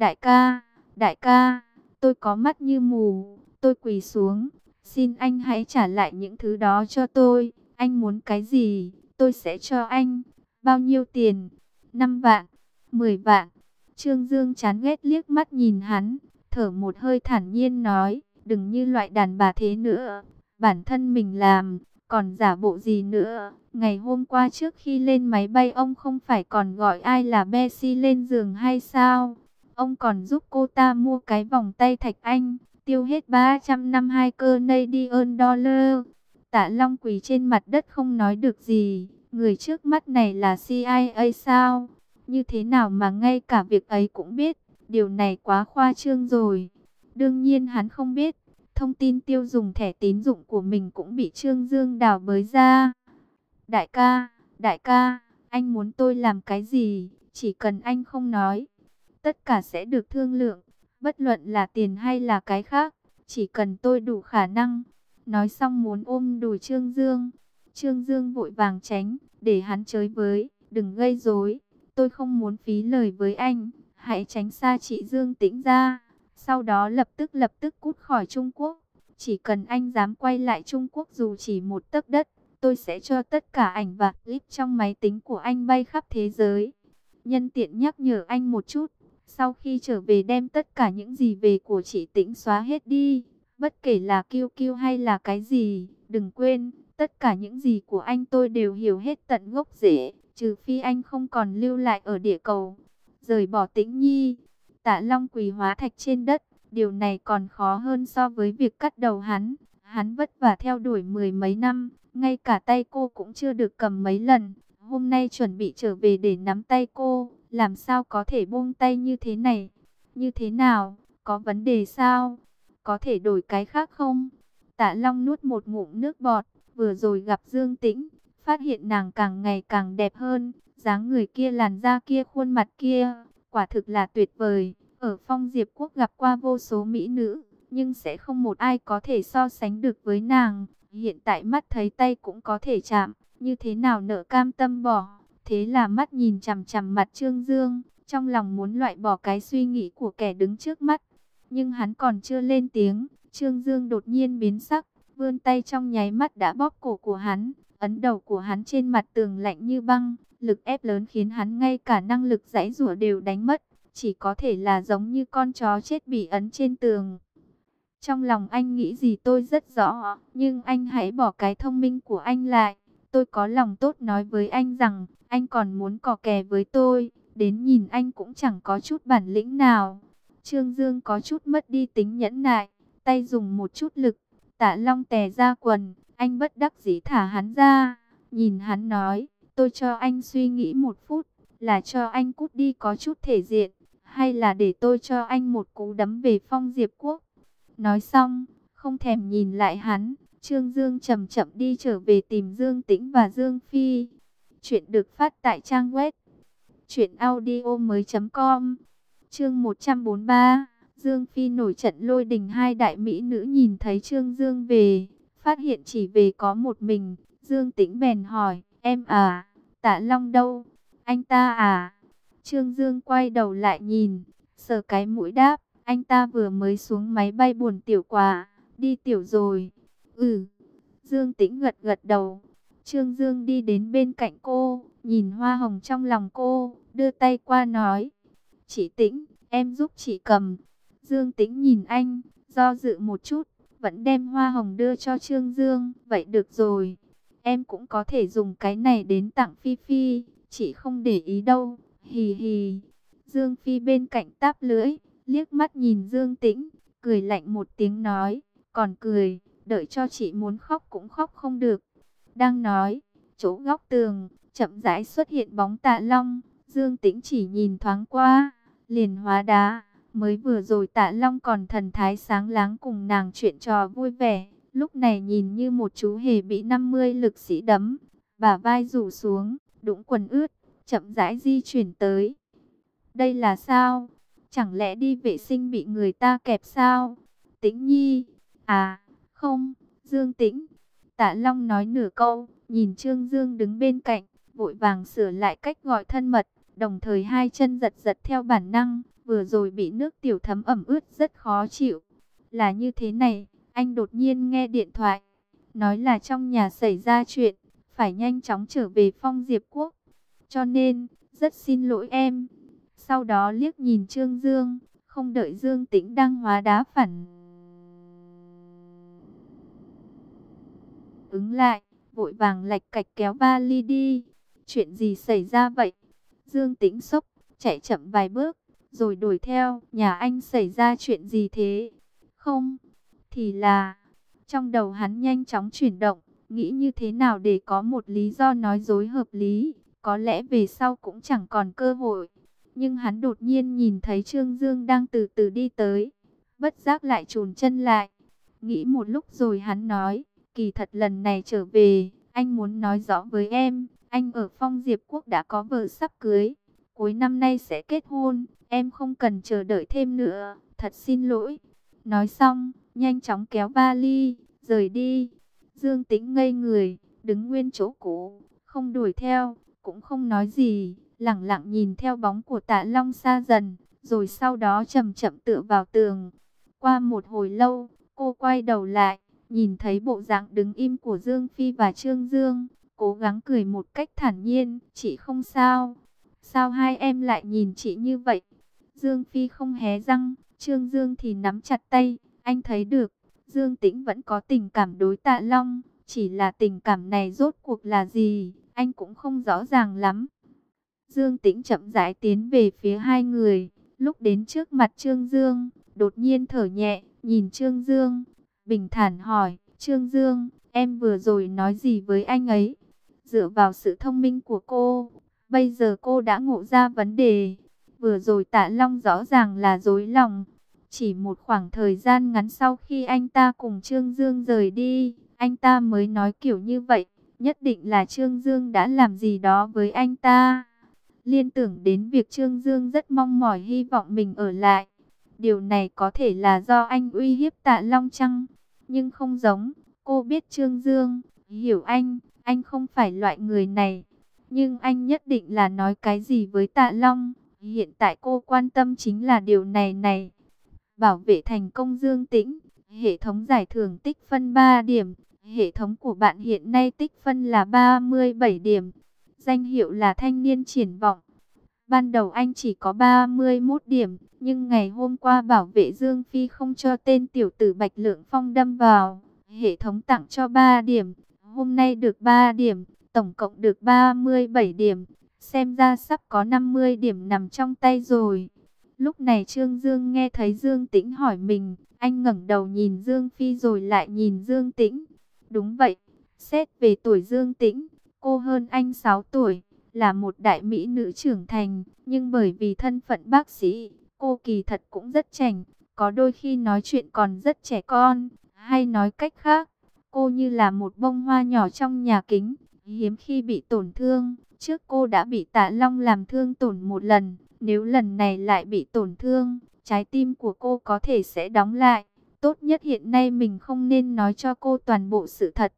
Đại ca, tôi có mắt như mù, tôi quỳ xuống. Xin anh hãy trả lại những thứ đó cho tôi. Anh muốn cái gì, tôi sẽ cho anh. Bao nhiêu tiền? 5 vạn, 10 vạn. Trương Dương chán ghét liếc mắt nhìn hắn, thở một hơi thản nhiên nói. Đừng như loại đàn bà thế nữa, bản thân mình làm, còn giả bộ gì nữa. Ngày hôm qua trước khi lên máy bay ông không phải còn gọi ai là Bessie lên giường hay sao? Ông còn giúp cô ta mua cái vòng tay thạch anh, tiêu hết 352 Canadian dollar. Tạ Long quỳ trên mặt đất không nói được gì, người trước mắt này là CIA sao? Như thế nào mà ngay cả việc ấy cũng biết, điều này quá khoa trương rồi. Đương nhiên hắn không biết, thông tin tiêu dùng thẻ tín dụng của mình cũng bị Trương Dương đào bới ra. Đại ca, anh muốn tôi làm cái gì, chỉ cần anh không nói, tất cả sẽ được thương lượng, bất luận là tiền hay là cái khác, chỉ cần tôi đủ khả năng. Nói xong muốn ôm đùi Trương Dương. Trương Dương vội vàng tránh, để hắn chơi với, đừng gây rối, tôi không muốn phí lời với anh, hãy tránh xa chị Dương Tĩnh ra. Sau đó lập tức cút khỏi Trung Quốc. Chỉ cần anh dám quay lại Trung Quốc dù chỉ một tấc đất, tôi sẽ cho tất cả ảnh và clip trong máy tính của anh bay khắp thế giới. Nhân tiện nhắc nhở anh một chút, sau khi trở về đem tất cả những gì về của chị Tĩnh xóa hết đi. Bất kể là QQ hay là cái gì, đừng quên, tất cả những gì của anh tôi đều hiểu hết tận gốc rễ, trừ phi anh không còn lưu lại ở địa cầu. Rời bỏ Tĩnh Nhi. Tạ Long quỳ hóa thạch trên đất, điều này còn khó hơn so với việc cắt đầu hắn. Hắn vất vả theo đuổi mười mấy năm, ngay cả tay cô cũng chưa được cầm mấy lần. Hôm nay chuẩn bị trở về để nắm tay cô, làm sao có thể buông tay như thế này? Như thế nào? Có vấn đề sao? Có thể đổi cái khác không? Tạ Long nuốt một ngụm nước bọt, vừa rồi gặp Dương Tĩnh, phát hiện nàng càng ngày càng đẹp hơn, dáng người kia, làn da kia, khuôn mặt kia, quả thực là tuyệt vời. Ở Phong Diệp Quốc gặp qua vô số mỹ nữ, nhưng sẽ không một ai có thể so sánh được với nàng. Hiện tại mắt thấy tay cũng có thể chạm, như thế nào nỡ cam tâm bỏ. Thế là mắt nhìn chằm chằm mặt Trương Dương, trong lòng muốn loại bỏ cái suy nghĩ của kẻ đứng trước mắt. Nhưng hắn còn chưa lên tiếng, Trương Dương đột nhiên biến sắc, vươn tay trong nháy mắt đã bóp cổ của hắn, ấn đầu của hắn trên mặt tường lạnh như băng. Lực ép lớn khiến hắn ngay cả năng lực giãy giụa đều đánh mất, chỉ có thể là giống như con chó chết bị ấn trên tường. Trong lòng anh nghĩ gì tôi rất rõ, nhưng anh hãy bỏ cái thông minh của anh lại. Tôi có lòng tốt nói với anh rằng, anh còn muốn cò kè với tôi, đến nhìn anh cũng chẳng có chút bản lĩnh nào. Trương Dương có chút mất đi tính nhẫn nại, tay dùng một chút lực, Tạ Long tè ra quần, anh bất đắc dĩ thả hắn ra, nhìn hắn nói, tôi cho anh suy nghĩ một phút, là cho anh cút đi có chút thể diện, hay là để tôi cho anh một cú đấm về Phong Diệp Quốc. Nói xong, không thèm nhìn lại hắn, Trương Dương chậm chậm đi trở về tìm Dương Tĩnh và Dương Phi. Chuyện được phát tại trang web truyệnaudiomoi.com. Chương 143, Dương Phi nổi trận lôi đình. Hai đại mỹ nữ nhìn thấy Trương Dương về, phát hiện chỉ về có một mình, Dương Tĩnh bèn hỏi, em à, Tạ Long đâu? Anh ta à? Trương Dương quay đầu lại nhìn, sờ cái mũi đáp, anh ta vừa mới xuống máy bay buồn tiểu quả, đi tiểu rồi. Ừ. Dương Tĩnh gật gật đầu. Trương Dương đi đến bên cạnh cô, nhìn hoa hồng trong lòng cô, đưa tay qua nói, chị Tĩnh, em giúp chị cầm. Dương Tĩnh nhìn anh, do dự một chút, vẫn đem hoa hồng đưa cho Trương Dương. Vậy được rồi, em cũng có thể dùng cái này đến tặng Phi Phi, chị không để ý đâu, hì hì. Dương Phi bên cạnh táp lưỡi, liếc mắt nhìn Dương Tĩnh, cười lạnh một tiếng nói, còn cười, đợi cho chị muốn khóc cũng khóc không được. Đang nói, chỗ góc tường, chậm rãi xuất hiện bóng Tạ Long, Dương Tĩnh chỉ nhìn thoáng qua, liền hóa đá. Mới vừa rồi Tạ Long còn thần thái sáng láng cùng nàng chuyện trò vui vẻ, lúc này nhìn như một chú hề bị 50 lực sĩ đấm, bả vai rủ xuống, đũng quần ướt, chậm rãi di chuyển tới. Đây là sao? Chẳng lẽ đi vệ sinh bị người ta kẹp sao? Tĩnh Nhi, à, không, Dương Tĩnh. Tạ Long nói nửa câu, nhìn Trương Dương đứng bên cạnh, vội vàng sửa lại cách gọi thân mật, đồng thời hai chân giật giật theo bản năng, vừa rồi bị nước tiểu thấm ẩm ướt rất khó chịu. Là như thế này, anh đột nhiên nghe điện thoại, nói là trong nhà xảy ra chuyện, phải nhanh chóng trở về Phong Diệp Quốc. Cho nên, rất xin lỗi em. Sau đó liếc nhìn Trương Dương, không đợi Dương Tĩnh đang hóa đá phản ứng lại, vội vàng lạch cạch kéo vali đi. Chuyện gì xảy ra vậy? Dương Tĩnh sốc, chạy chậm vài bước, rồi đuổi theo. Nhà anh xảy ra chuyện gì thế? Không, thì là... Trong đầu hắn nhanh chóng chuyển động, nghĩ như thế nào để có một lý do nói dối hợp lý. Có lẽ về sau cũng chẳng còn cơ hội. Nhưng hắn đột nhiên nhìn thấy Trương Dương đang từ từ đi tới, bất giác lại chùn chân lại. Nghĩ một lúc rồi hắn nói, kỳ thật lần này trở về, anh muốn nói rõ với em, anh ở Phong Diệp Quốc đã có vợ sắp cưới, cuối năm nay sẽ kết hôn, em không cần chờ đợi thêm nữa, thật xin lỗi. Nói xong, nhanh chóng kéo vali, rời đi. Dương Tĩnh ngây người, đứng nguyên chỗ cũ, không đuổi theo, cũng không nói gì, lẳng lặng nhìn theo bóng của Tạ Long xa dần, rồi sau đó chậm chậm tựa vào tường. Qua một hồi lâu, cô quay đầu lại, nhìn thấy bộ dạng đứng im của Dương Phi và Trương Dương, cố gắng cười một cách thản nhiên, chị không sao. Sao hai em lại nhìn chị như vậy? Dương Phi không hé răng, Trương Dương thì nắm chặt tay, anh thấy được, Dương Tĩnh vẫn có tình cảm đối Tạ Long, chỉ là tình cảm này rốt cuộc là gì, anh cũng không rõ ràng lắm. Dương Tĩnh chậm rãi tiến về phía hai người, lúc đến trước mặt Trương Dương, đột nhiên thở nhẹ, nhìn Trương Dương, bình thản hỏi, Trương Dương, em vừa rồi nói gì với anh ấy? Dựa vào sự thông minh của cô, bây giờ cô đã ngộ ra vấn đề. Vừa rồi Tạ Long rõ ràng là dối lòng. Chỉ một khoảng thời gian ngắn sau khi anh ta cùng Trương Dương rời đi, anh ta mới nói kiểu như vậy. Nhất định là Trương Dương đã làm gì đó với anh ta. Liên tưởng đến việc Trương Dương rất mong mỏi hy vọng mình ở lại. Điều này có thể là do anh uy hiếp Tạ Long chăng? Nhưng không giống, cô biết Trương Dương, hiểu anh không phải loại người này. Nhưng anh nhất định là nói cái gì với Tạ Long. Hiện tại cô quan tâm chính là điều này này. Bảo vệ thành công Dương Tĩnh, hệ thống giải thưởng tích phân 3 điểm. Hệ thống của bạn hiện nay tích phân là 37 điểm. Danh hiệu là thanh niên triển vọng. Ban đầu anh chỉ có 31 điểm, nhưng ngày hôm qua bảo vệ Dương Phi không cho tên tiểu tử Bạch Lượng Phong đâm vào. Hệ thống tặng cho 3 điểm, hôm nay được 3 điểm, tổng cộng được 37 điểm. Xem ra sắp có 50 điểm nằm trong tay rồi. Lúc này Trương Dương nghe thấy Dương Tĩnh hỏi mình, anh ngẩng đầu nhìn Dương Phi rồi lại nhìn Dương Tĩnh. Đúng vậy, xét về tuổi Dương Tĩnh, cô hơn anh 6 tuổi, là một đại mỹ nữ trưởng thành, nhưng bởi vì thân phận bác sĩ, cô kỳ thật cũng rất chảnh, có đôi khi nói chuyện còn rất trẻ con, hay nói cách khác, cô như là một bông hoa nhỏ trong nhà kính, hiếm khi bị tổn thương. Trước cô đã bị Tạ Long làm thương tổn một lần, nếu lần này lại bị tổn thương, trái tim của cô có thể sẽ đóng lại. Tốt nhất hiện nay mình không nên nói cho cô toàn bộ sự thật.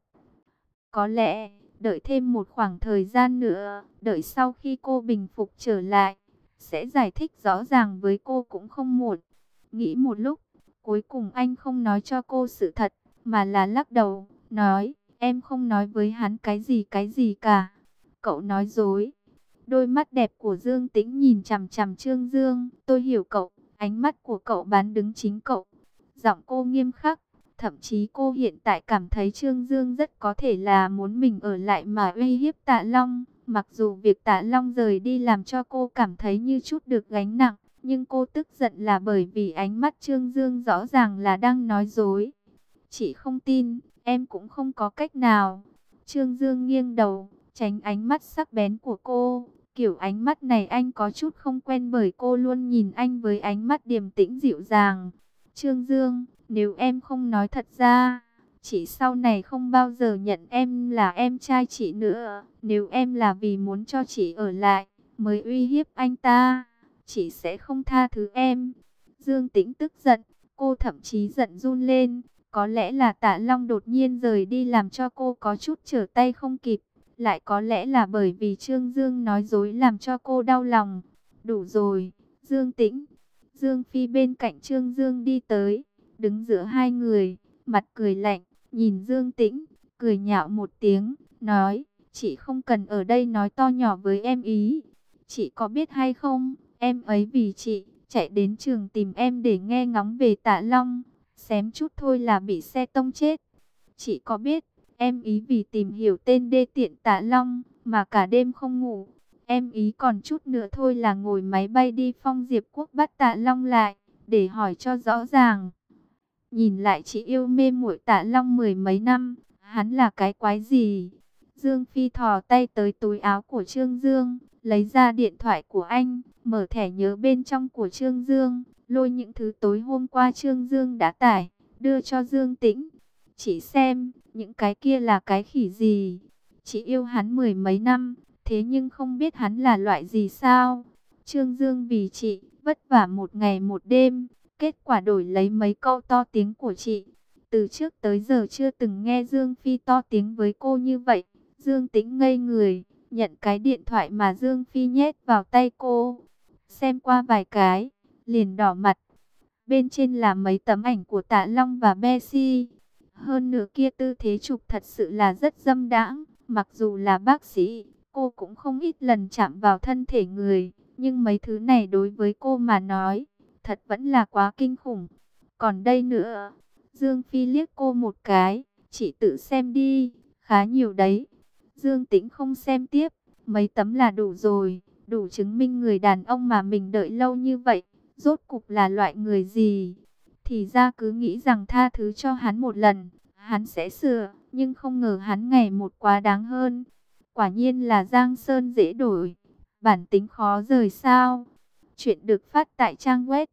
Có lẽ, đợi thêm một khoảng thời gian nữa, đợi sau khi cô bình phục trở lại, sẽ giải thích rõ ràng với cô cũng không muộn. Nghĩ một lúc, cuối cùng anh không nói cho cô sự thật, mà là lắc đầu, nói, em không nói với hắn cái gì cả. Cậu nói dối. Đôi mắt đẹp của Dương Tĩnh nhìn chằm chằm Trương Dương. Tôi hiểu cậu, ánh mắt của cậu bán đứng chính cậu. Giọng cô nghiêm khắc. Thậm chí cô hiện tại cảm thấy Trương Dương rất có thể là muốn mình ở lại mà uy hiếp Tạ Long. Mặc dù việc Tạ Long rời đi làm cho cô cảm thấy như chút được gánh nặng, nhưng cô tức giận là bởi vì ánh mắt Trương Dương rõ ràng là đang nói dối. Chị không tin, em cũng không có cách nào. Trương Dương nghiêng đầu, tránh ánh mắt sắc bén của cô. Kiểu ánh mắt này anh có chút không quen bởi cô luôn nhìn anh với ánh mắt điềm tĩnh dịu dàng. Trương Dương, nếu em không nói thật ra, chị sau này không bao giờ nhận em là em trai chị nữa. Nếu em là vì muốn cho chị ở lại, mới uy hiếp anh ta, chị sẽ không tha thứ em. Dương Tĩnh tức giận, cô thậm chí giận run lên. Có lẽ là Tạ Long đột nhiên rời đi làm cho cô có chút trở tay không kịp. Lại có lẽ là bởi vì Trương Dương nói dối làm cho cô đau lòng. Đủ rồi, Dương Tĩnh. Dương Phi bên cạnh Trương Dương đi tới, đứng giữa hai người, mặt cười lạnh, nhìn Dương Tĩnh, cười nhạo một tiếng, nói, chị không cần ở đây nói to nhỏ với em ý. Chị có biết hay không, em ấy vì chị, chạy đến trường tìm em để nghe ngóng về Tạ Long, xém chút thôi là bị xe tông chết. Chị có biết, em ý vì tìm hiểu tên đê tiện Tạ Long, mà cả đêm không ngủ. Em ý còn chút nữa thôi là ngồi máy bay đi Phong Diệp Quốc bắt Tạ Long lại, để hỏi cho rõ ràng. Nhìn lại chị yêu mê muội Tạ Long mười mấy năm, hắn là cái quái gì? Dương Phi thò tay tới túi áo của Trương Dương, lấy ra điện thoại của anh, mở thẻ nhớ bên trong của Trương Dương, lôi những thứ tối hôm qua Trương Dương đã tải, đưa cho Dương Tĩnh. Chị xem, những cái kia là cái khỉ gì? Chị yêu hắn mười mấy năm, thế nhưng không biết hắn là loại gì sao? Trương Dương vì chị, vất vả một ngày một đêm, kết quả đổi lấy mấy câu to tiếng của chị. Từ trước tới giờ chưa từng nghe Dương Phi to tiếng với cô như vậy. Dương Tĩnh ngây người, nhận cái điện thoại mà Dương Phi nhét vào tay cô. Xem qua vài cái, liền đỏ mặt. Bên trên là mấy tấm ảnh của Tạ Long và Messi. Hơn nữa kia tư thế chụp thật sự là rất dâm đãng. Mặc dù là bác sĩ, cô cũng không ít lần chạm vào thân thể người. Nhưng mấy thứ này đối với cô mà nói, thật vẫn là quá kinh khủng. Còn đây nữa, Dương Phi liếc cô một cái, chị tự xem đi, khá nhiều đấy. Dương Tĩnh không xem tiếp, mấy tấm là đủ rồi, đủ chứng minh người đàn ông mà mình đợi lâu như vậy, rốt cục là loại người gì. Thì ra cứ nghĩ rằng tha thứ cho hắn một lần, hắn sẽ sửa, nhưng không ngờ hắn ngày một quá đáng hơn. Quả nhiên là Giang Sơn dễ đổi, bản tính khó rời sao. Chuyện được phát tại trang web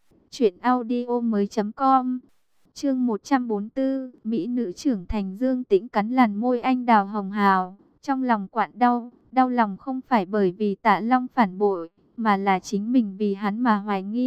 truyệnaudiomoi.com. Chương 144, mỹ nữ trưởng thành Dương Tĩnh cắn làn môi anh đào hồng hào, trong lòng quặn đau, đau lòng không phải bởi vì Tạ Long phản bội, mà là chính mình vì hắn mà hoài nghi.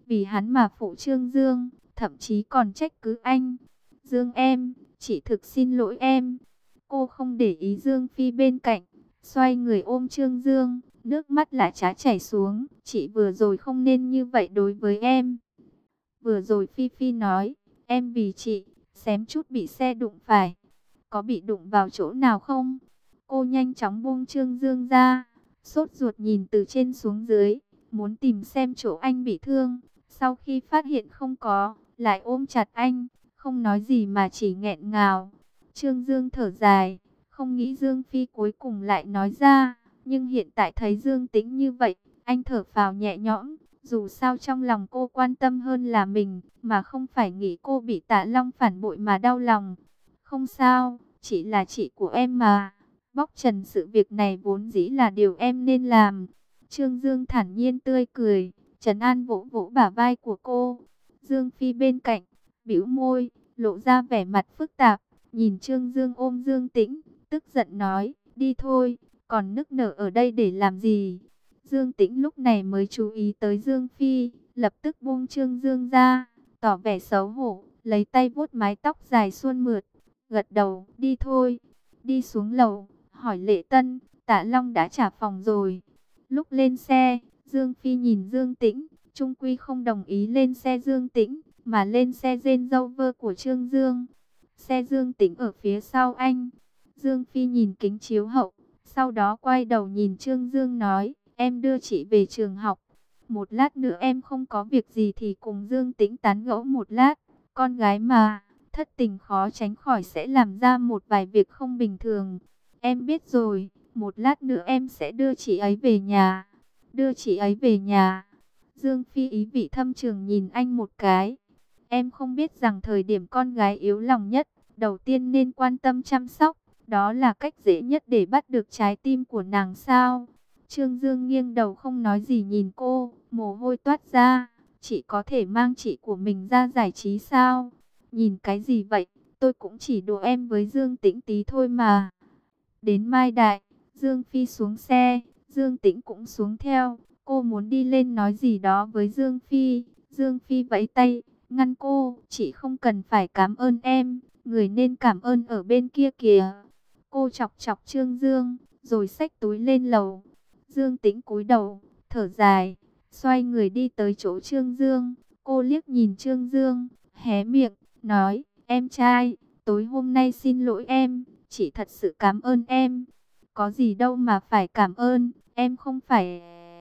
vì hắn mà phụ Trương Dương, thậm chí còn trách cứ anh. Dương em, chị thực xin lỗi em. Cô không để ý Dương Phi bên cạnh, xoay người ôm Trương Dương, nước mắt lại chảy xuống. Chị vừa rồi không nên như vậy đối với em. Vừa rồi Phi Phi nói, em vì chị, xém chút bị xe đụng phải. Có bị đụng vào chỗ nào không? Cô nhanh chóng buông Trương Dương ra, sốt ruột nhìn từ trên xuống dưới, muốn tìm xem chỗ anh bị thương. Sau khi phát hiện không có, lại ôm chặt anh, không nói gì mà chỉ nghẹn ngào. Trương Dương thở dài, không nghĩ Dương Phi cuối cùng lại nói ra. Nhưng hiện tại thấy Dương Tĩnh như vậy, anh thở phào nhẹ nhõm. Dù sao trong lòng cô quan tâm hơn là mình, mà không phải nghĩ cô bị Tạ Long phản bội mà đau lòng. Không sao, chị là chị của em mà. Bóc trần sự việc này vốn dĩ là điều em nên làm. Trương Dương thản nhiên tươi cười, trấn an vỗ vỗ bả vai của cô. Dương Phi bên cạnh, bĩu môi, lộ ra vẻ mặt phức tạp, nhìn Trương Dương ôm Dương Tĩnh, tức giận nói, đi thôi, còn nức nở ở đây để làm gì? Dương Tĩnh lúc này mới chú ý tới Dương Phi, lập tức buông Trương Dương ra, tỏ vẻ xấu hổ, lấy tay vuốt mái tóc dài suôn mượt, gật đầu, đi thôi. Đi xuống lầu, hỏi Lệ Tân, Tạ Long đã trả phòng rồi. Lúc lên xe, Dương Phi nhìn Dương Tĩnh, trung quy không đồng ý lên xe Dương Tĩnh, mà lên xe Range Rover của Trương Dương. Xe Dương Tĩnh ở phía sau anh. Dương Phi nhìn kính chiếu hậu, sau đó quay đầu nhìn Trương Dương nói, em đưa chị về trường học. Một lát nữa em không có việc gì thì cùng Dương Tĩnh tán gẫu một lát. Con gái mà, thất tình khó tránh khỏi sẽ làm ra một vài việc không bình thường. Em biết rồi, một lát nữa em sẽ đưa chị ấy về nhà. Đưa chị ấy về nhà. Dương Phi ý vị thâm trường nhìn anh một cái. Em không biết rằng thời điểm con gái yếu lòng nhất, đầu tiên nên quan tâm chăm sóc. Đó là cách dễ nhất để bắt được trái tim của nàng sao? Trương Dương nghiêng đầu không nói gì nhìn cô, mồ hôi toát ra. Chị có thể mang chị của mình ra giải trí sao? Nhìn cái gì vậy? Tôi cũng chỉ đùa em với Dương Tĩnh tí thôi mà. Đến Mai Đại, Dương Phi xuống xe, Dương Tĩnh cũng xuống theo. Cô muốn đi lên nói gì đó với Dương Phi. Dương Phi vẫy tay, ngăn cô. Chị không cần phải cảm ơn em, người nên cảm ơn ở bên kia kìa. Cô chọc chọc Trương Dương, rồi xách túi lên lầu. Dương Tĩnh cúi đầu, thở dài, xoay người đi tới chỗ Trương Dương. Cô liếc nhìn Trương Dương, hé miệng, nói, em trai, tối hôm nay xin lỗi em, chị thật sự cảm ơn em. Có gì đâu mà phải cảm ơn, em không phải...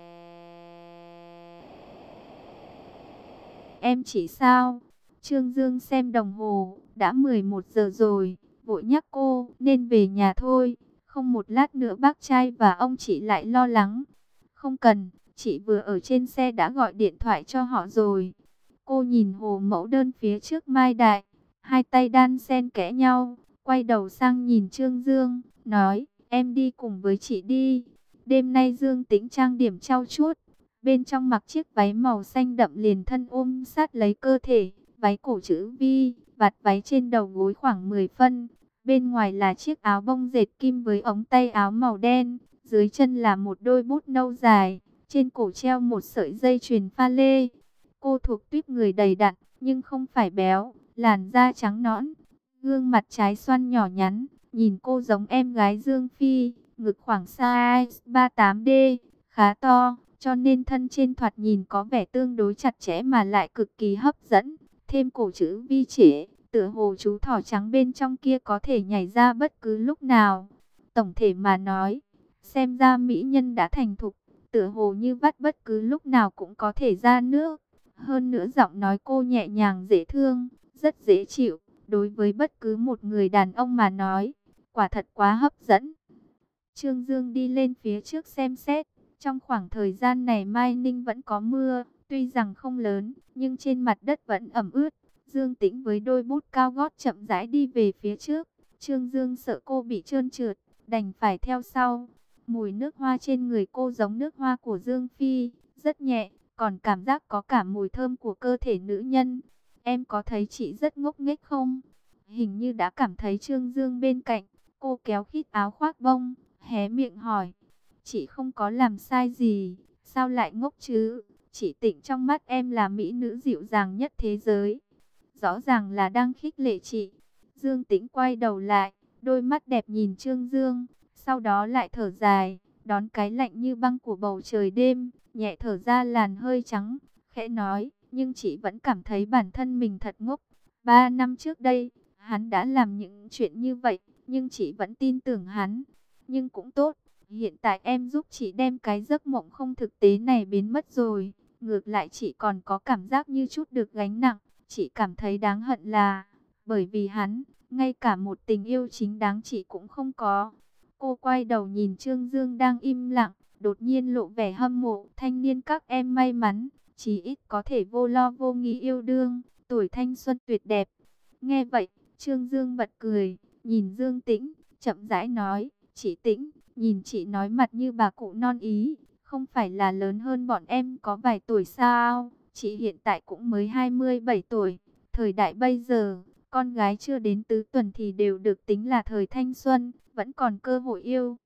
Em chỉ sao? Trương Dương xem đồng hồ, đã 11 giờ rồi, vội nhắc cô, nên về nhà thôi. Không một lát nữa bác trai và ông chị lại lo lắng. Không cần, chị vừa ở trên xe đã gọi điện thoại cho họ rồi. Cô nhìn hồ mẫu đơn phía trước Mai Đại, hai tay đan xen kẽ nhau, quay đầu sang nhìn Trương Dương, nói, em đi cùng với chị đi. Đêm nay Dương Tĩnh trang điểm trau chuốt, bên trong mặc chiếc váy màu xanh đậm liền thân ôm sát lấy cơ thể, váy cổ chữ V, vạt váy trên đầu gối khoảng 10 phân. Bên ngoài là chiếc áo bông dệt kim với ống tay áo màu đen, dưới chân là một đôi bút nâu dài, trên cổ treo một sợi dây chuyền pha lê. Cô thuộc tuýp người đầy đặn, nhưng không phải béo, làn da trắng nõn, gương mặt trái xoan nhỏ nhắn, nhìn cô giống em gái Dương Phi, ngực khoảng size 38D, khá to, cho nên thân trên thoạt nhìn có vẻ tương đối chặt chẽ mà lại cực kỳ hấp dẫn, thêm cổ chữ V trễ, tựa hồ chú thỏ trắng bên trong kia có thể nhảy ra bất cứ lúc nào. Tổng thể mà nói, xem ra mỹ nhân đã thành thục, tựa hồ như vắt bất cứ lúc nào cũng có thể ra nước. Hơn nữa giọng nói cô nhẹ nhàng dễ thương, rất dễ chịu, đối với bất cứ một người đàn ông mà nói, quả thật quá hấp dẫn. Trương Dương đi lên phía trước xem xét, trong khoảng thời gian này Mai Ninh vẫn có mưa, tuy rằng không lớn, nhưng trên mặt đất vẫn ẩm ướt. Dương Tĩnh với đôi bút cao gót chậm rãi đi về phía trước, Trương Dương sợ cô bị trơn trượt, đành phải theo sau. Mùi nước hoa trên người cô giống nước hoa của Dương Phi, rất nhẹ, còn cảm giác có cả mùi thơm của cơ thể nữ nhân. Em có thấy chị rất ngốc nghếch không? Hình như đã cảm thấy Trương Dương bên cạnh, cô kéo khít áo khoác bông, hé miệng hỏi. Chị không có làm sai gì, sao lại ngốc chứ? Chỉ Tĩnh trong mắt em là mỹ nữ dịu dàng nhất thế giới. Rõ ràng là đang khích lệ chị. Dương Tĩnh quay đầu lại, đôi mắt đẹp nhìn Trương Dương, sau đó lại thở dài, đón cái lạnh như băng của bầu trời đêm, nhẹ thở ra làn hơi trắng, khẽ nói, nhưng chị vẫn cảm thấy bản thân mình thật ngốc. 3 năm trước đây, hắn đã làm những chuyện như vậy, nhưng chị vẫn tin tưởng hắn. Nhưng cũng tốt, hiện tại em giúp chị đem cái giấc mộng không thực tế này biến mất rồi. Ngược lại chị còn có cảm giác như chút được gánh nặng. Chị cảm thấy đáng hận là bởi vì hắn, ngay cả một tình yêu chính đáng chị cũng không có. Cô quay đầu nhìn Trương Dương đang im lặng, đột nhiên lộ vẻ hâm mộ. Thanh niên các em may mắn, chí ít có thể vô lo vô nghĩ yêu đương, tuổi thanh xuân tuyệt đẹp. Nghe vậy, Trương Dương bật cười, nhìn Dương Tĩnh, chậm rãi nói, chị Tĩnh, nhìn chị nói mặt như bà cụ non ý, không phải là lớn hơn bọn em có vài tuổi sao? Chị hiện tại cũng mới 27 tuổi, thời đại bây giờ, con gái chưa đến tứ tuần thì đều được tính là thời thanh xuân, vẫn còn cơ hội yêu.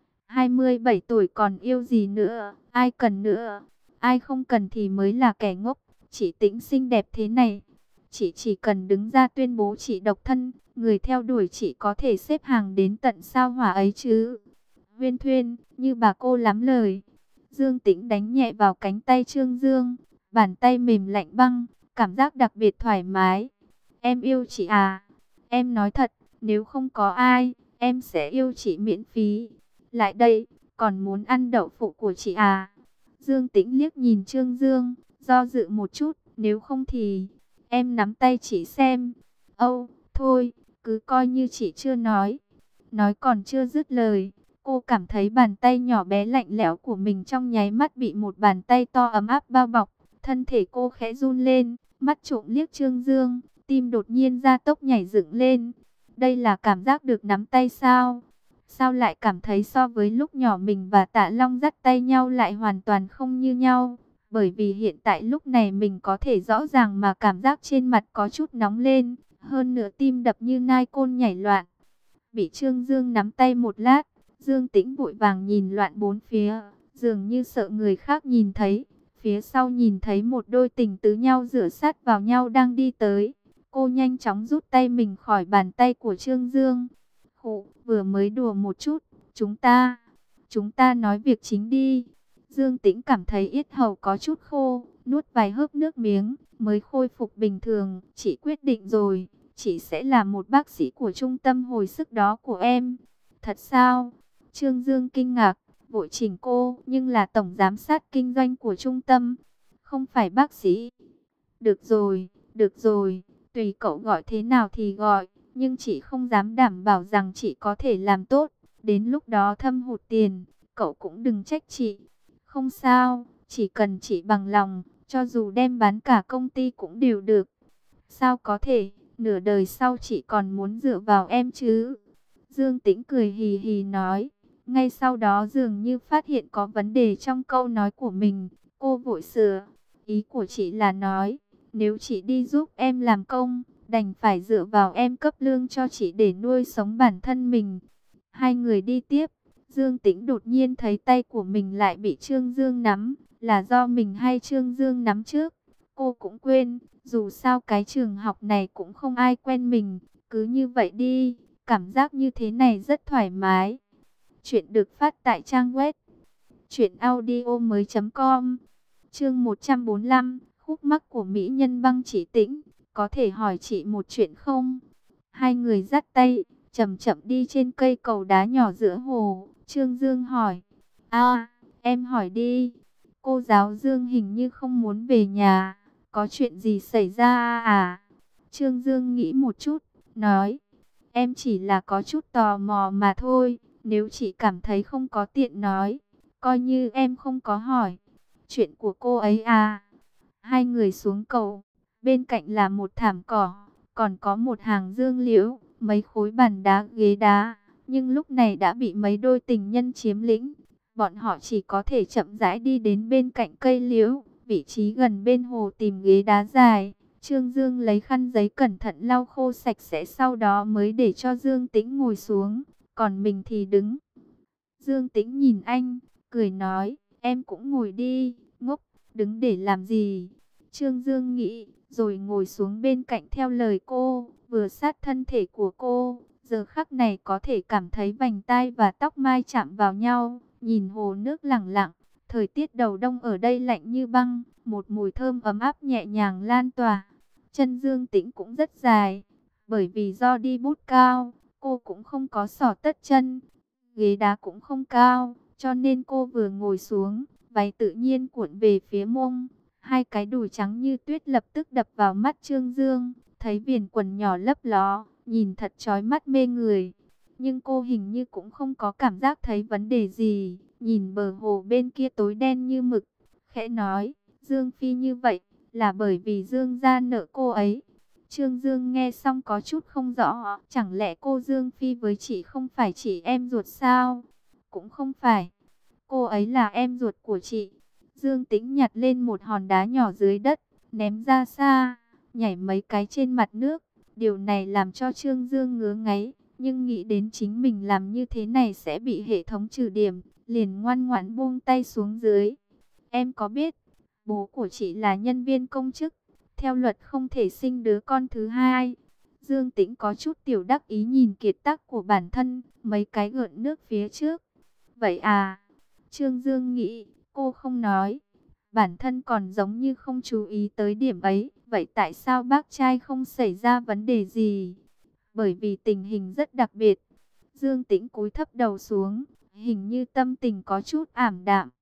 27 tuổi còn yêu gì nữa, ai cần nữa, ai không cần thì mới là kẻ ngốc. Chị Tĩnh xinh đẹp thế này, chị chỉ cần đứng ra tuyên bố chị độc thân, người theo đuổi chị có thể xếp hàng đến tận sao hỏa ấy chứ. Huyên thuyên, như bà cô lắm lời. Dương Tĩnh đánh nhẹ vào cánh tay Trương Dương, bàn tay mềm lạnh băng, cảm giác đặc biệt thoải mái. Em yêu chị à? Em nói thật, nếu không có ai, em sẽ yêu chị miễn phí. Lại đây, còn muốn ăn đậu phụ của chị à? Dương Tĩnh liếc nhìn Trương Dương, do dự một chút, nếu không thì em nắm tay chị xem. Âu, thôi, cứ coi như chị chưa nói. Nói còn chưa dứt lời, cô cảm thấy bàn tay nhỏ bé lạnh lẽo của mình trong nháy mắt bị một bàn tay to ấm áp bao bọc. Thân thể cô khẽ run lên, mắt trộm liếc Trương Dương, tim đột nhiên gia tốc nhảy dựng lên. Đây là cảm giác được nắm tay sao? Sao lại cảm thấy so với lúc nhỏ mình và Tạ Long dắt tay nhau lại hoàn toàn không như nhau? Bởi vì hiện tại lúc này mình có thể rõ ràng mà cảm giác trên mặt có chút nóng lên, hơn nữa tim đập như nai côn nhảy loạn. Bị Trương Dương nắm tay một lát, Dương Tĩnh vội vàng nhìn loạn bốn phía, dường như sợ người khác nhìn thấy. Phía sau nhìn thấy một đôi tình tứ nhau dựa sát vào nhau đang đi tới. Cô nhanh chóng rút tay mình khỏi bàn tay của Trương Dương. Khụ, vừa mới đùa một chút, chúng ta nói việc chính đi. Dương Tĩnh cảm thấy yết hầu có chút khô, nuốt vài hớp nước miếng, mới khôi phục bình thường. Chị quyết định rồi, chị sẽ là một bác sĩ của trung tâm hồi sức đó của em. Thật sao? Trương Dương kinh ngạc, vội chỉnh cô, nhưng là tổng giám sát kinh doanh của trung tâm, không phải bác sĩ. Được rồi, tùy cậu gọi thế nào thì gọi, nhưng chị không dám đảm bảo rằng chị có thể làm tốt. Đến lúc đó thâm hụt tiền, cậu cũng đừng trách chị. Không sao, chỉ cần chị bằng lòng, cho dù đem bán cả công ty cũng đều được. Sao có thể, nửa đời sau chị còn muốn dựa vào em chứ? Dương Tĩnh cười hì hì nói. Ngay sau đó dường như phát hiện có vấn đề trong câu nói của mình, cô vội sửa. Ý của chị là nói, nếu chị đi giúp em làm công, đành phải dựa vào em cấp lương cho chị để nuôi sống bản thân mình. Hai người đi tiếp, Dương Tĩnh đột nhiên thấy tay của mình lại bị Trương Dương nắm, là do mình hay Trương Dương nắm trước. Cô cũng quên, dù sao cái trường học này cũng không ai quen mình, cứ như vậy đi, cảm giác như thế này rất thoải mái. Chuyện được phát tại trang web truyệnaudiomoi.com. Chương 145, khúc mắc của mỹ nhân băng chỉ Tĩnh, có thể hỏi chị một chuyện không? Hai người dắt tay, chậm chậm đi trên cây cầu đá nhỏ giữa hồ. Trương Dương hỏi. Em hỏi đi. Cô giáo Dương hình như không muốn về nhà. Có chuyện gì xảy ra à? Trương Dương nghĩ một chút, nói. Em chỉ là có chút tò mò mà thôi. Nếu chị cảm thấy không có tiện nói, coi như em không có hỏi. Chuyện của cô ấy à? Hai người xuống cầu. Bên cạnh là một thảm cỏ, còn có một hàng dương liễu, mấy khối bàn đá ghế đá. Nhưng lúc này đã bị mấy đôi tình nhân chiếm lĩnh. Bọn họ chỉ có thể chậm rãi đi đến bên cạnh cây liễu, vị trí gần bên hồ tìm ghế đá dài. Trương Dương lấy khăn giấy cẩn thận lau khô sạch sẽ, sau đó mới để cho Dương Tĩnh ngồi xuống, còn mình thì đứng. Dương Tĩnh nhìn anh, cười nói, em cũng ngồi đi, ngốc, đứng để làm gì? Trương Dương nghĩ, rồi ngồi xuống bên cạnh theo lời cô, vừa sát thân thể của cô. Giờ khắc này có thể cảm thấy vành tai và tóc mai chạm vào nhau, nhìn hồ nước lặng lặng. Thời tiết đầu đông ở đây lạnh như băng, một mùi thơm ấm áp nhẹ nhàng lan tỏa. Chân Dương Tĩnh cũng rất dài, bởi vì do đi bút cao, cô cũng không có xỏ tất chân. Ghế đá cũng không cao, cho nên cô vừa ngồi xuống, váy tự nhiên cuộn về phía mông. Hai cái đùi trắng như tuyết lập tức đập vào mắt Trương Dương, thấy viền quần nhỏ lấp ló, nhìn thật chói mắt mê người. Nhưng cô hình như cũng không có cảm giác thấy vấn đề gì, nhìn bờ hồ bên kia tối đen như mực, khẽ nói, Dương Phi như vậy, là bởi vì Dương gia nợ cô ấy. Trương Dương nghe xong có chút không rõ, chẳng lẽ cô Dương Phi với chị không phải chị em ruột sao? Cũng không phải, cô ấy là em ruột của chị. Dương Tĩnh nhặt lên một hòn đá nhỏ dưới đất, ném ra xa, nhảy mấy cái trên mặt nước. Điều này làm cho Trương Dương ngứa ngáy, nhưng nghĩ đến chính mình làm như thế này sẽ bị hệ thống trừ điểm, liền ngoan ngoãn buông tay xuống dưới. Em có biết, bố của chị là nhân viên công chức, theo luật không thể sinh đứa con thứ hai. Dương Tĩnh có chút tiểu đắc ý nhìn kiệt tác của bản thân, mấy cái gợn nước phía trước. Vậy à? Trương Dương nghĩ, cô không nói. Bản thân còn giống như không chú ý tới điểm ấy. Vậy tại sao bác trai không xảy ra vấn đề gì? Bởi vì tình hình rất đặc biệt. Dương Tĩnh cúi thấp đầu xuống, hình như tâm tình có chút ảm đạm.